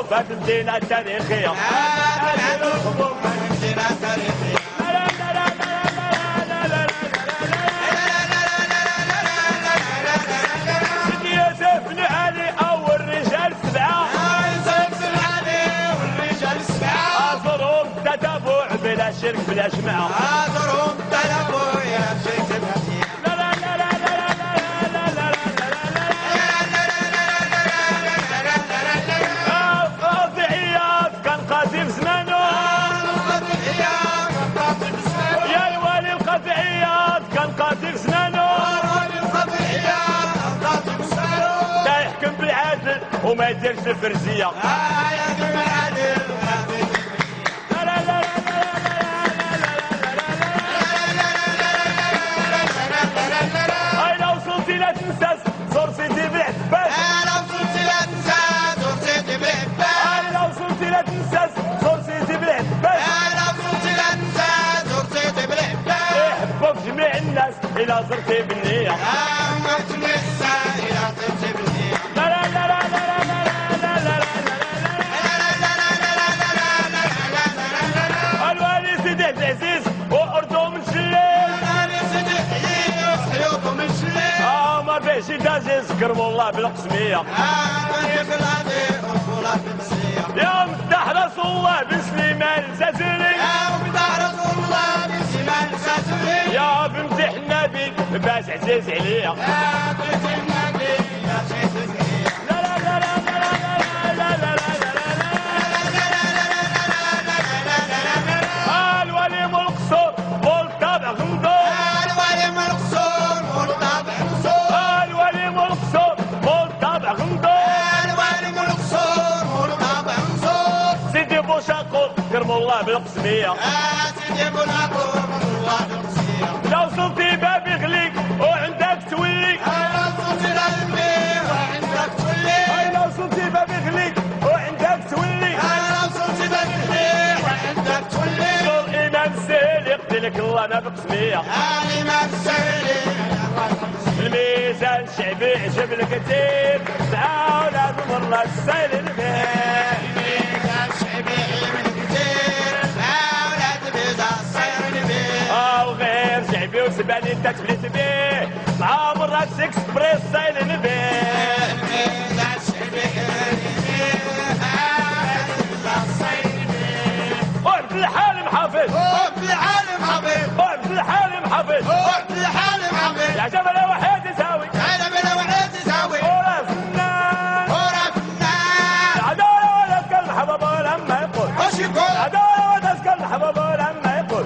الخبوب في المدينة التاريخية. بنعاد الخبوب في المدينة التاريخية. سيدي يوسف بن علي أول رجال سبعة. يوسف بن علي والرجال السبعة. أزرهم تتبع بلا شرك بلا جماعة. أزرهم تتبع يا شيخ الهدية. القاضي عياض كان قاضي في زمانه. يا الوالي القاضي عياض كان قاضي في زمانه. لا يحكم بالعدل وما يديرش الفرزية. هاي لو وصلتي لا تنساش زور سيدي بالعباس. هاي لو وصلتي لا تنساش زور سيدي بالعباس. يحبوك جميع الناس إلا زرتي بالنية. الوالي سيدي عبد العزيز وأردو من شليل. ما فيهش دازيز كرموا الله بالقسمية. يا مدح رسول الله بن سليمان الجزيري. يا بمدح النبي باش عزيز عليا. الولي مول القصور مول طابع غمضور. الولي مول القصور مول طابع غمضور. سيدي بوشاقو كرموا الله بالقسمية. لو وصلتي بابي غليك وعندك تولي. لو وصلتي بابي غليك وعندك تولي. شغل إمام السهل يقتلك الله أنا بقسمية. الميزان الشعبي عجب الكثير. تعاون هذا مرة السيل البيت. وغير شعبي وسباني انت تفلت بيه. مع مرات اكسبريس سايلين بيه. وعبد الحالم حافظ. يا جبل وحيد يساوي. ورا فنان. العدالة ولا تسكن الحبابة لما يقول. العدالة ولا تسكن الحبابة لما يقول.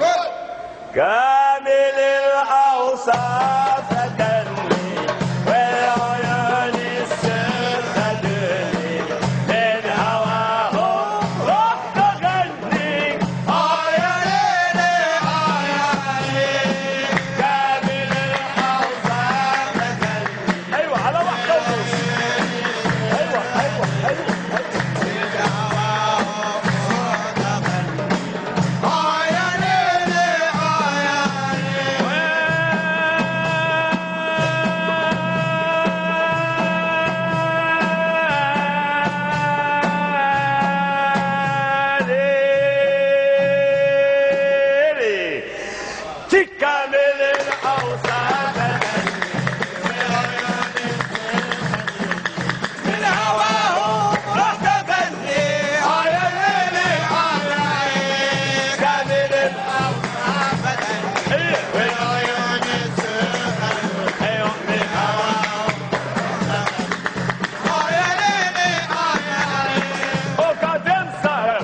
كامل الأوصاف فدلني والعيون السر فدلني. من هواه روح تغني. يا ليلي يا ليلي. كامل الأوصاف فدلني. أيوة على وحدة. أيوة. كامل الأوصاف من هواه روح تغني. يا ليلي كامل الأوصاف والعيون السخن. أيوة من هواه. يا ليلي وقادم صاحب.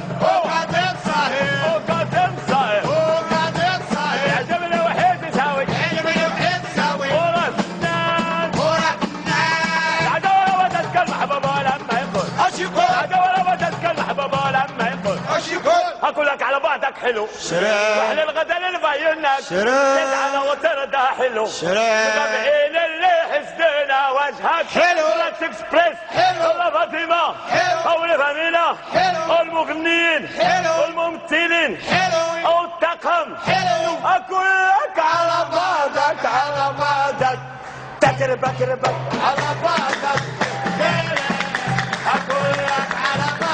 اقول لك على بعضك حلو. واحنا الغدا للفاينك. تزعل وترضى حلو. متابعين اللي حسدنا وجهك حلو. رات اكسبريس حلو. والله فاطمه حلو. او الفاميلا حلو. المغنيين حلو. الممثلين حلو. او الطاقم حلو. اقول لك على بعضك تكربك على بعضك. اقول لك على بعضك.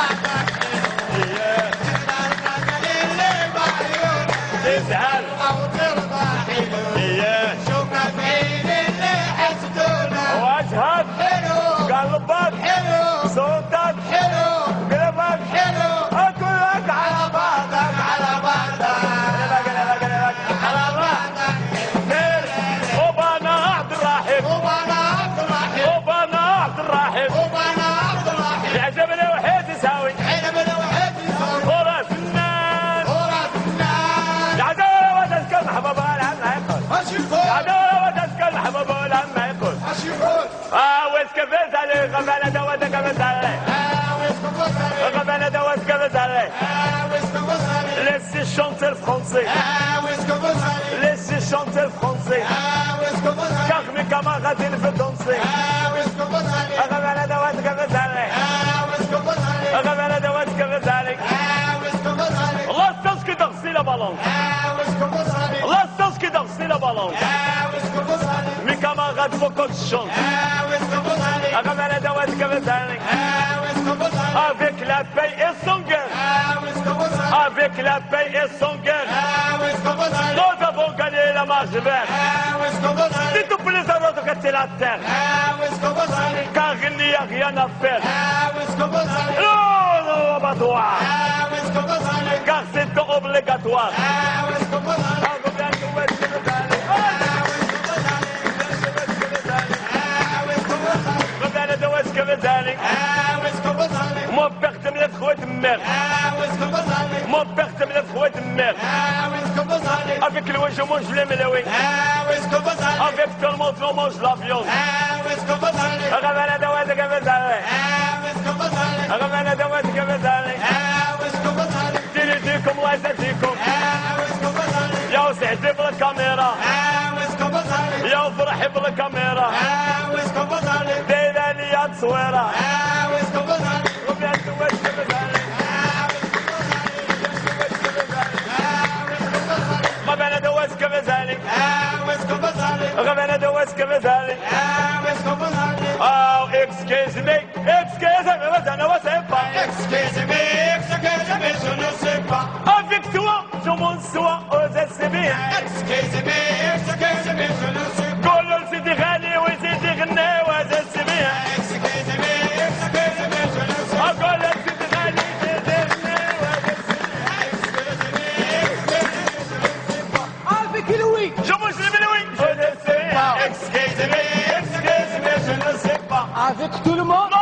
عدو ودسك المحبوب لما يقول اش يقول ويس كبس عليه غبانة دوت كبس عليه ويسكو بصري غبانة دوت كبس عليه ويسكو بصري Laissez chanter le français. ويسكو بصري Laissez chanter le français. ويسكو بصري Car mes camarades ils veulent danser. ويسكو بصري غبانة دوت كبس عليه ويسكو بصري غبانة دوت كبس عليه ويسكو بصري الله تسكي تغسي la balance. ويسكو بصري الله تسكي تغسي la balance. ويسكو بصري Mes camarades faut qu'on chante. ويسكو بصري غبانة دوت كبس عليه ويسكو بصري Avec la paix et son gueule. ويسكو بصري Avec la paix et son gueule. ويسكو بصري Nous avons gagné la marche verte. ويسكو بصري Si tous les autres que la terre. ويسكو بصري Car il n'y a rien à faire. ويسكو بصري Non, abattoir. ويسكو بصري Car c'est obligatoire. ويسكو بصري غبانة دواسك بذلك ويسكو بصري مو بخت من الخوات النار ويسكو بصري مو بخت من الخوات النار ويسكو بصري Avec le je mange les mélouis ويسكو بصري Avec tout le monde on mange la viande ويسكو بصري غبانة دواسك بذلك ويسكو بصري غبانة دواسك بذلك ويسكو بصري تيجيكم الله يسعدكم ويسكو بصري يا سعدي بالكاميرا ويسكو بصري يا فرحي بالكاميرا ويسكو بصري دايرة لي تصويرة ويسكو بصري وبيان دواسك بذلك غبانة دواسك بذلك ويسكو بصري غبانة دواسك بذلك ويسكو بصري Oh, excuse me, mais ça ne va pas. Excusez-moi, je ne sais pas. Avec toi, je m'en sois aux SCB. Excusez-moi, je ne sais pas. قولوا لسيدي غالي وسيدي غنى وسيدي Excusez-moi, je ne sais pas. قول لسيدي غالي وسيدي غنى Avec Louis. Je mange le Louis, je ne sais pas. Excusez-moi, je ne sais pas. Avec tout le monde.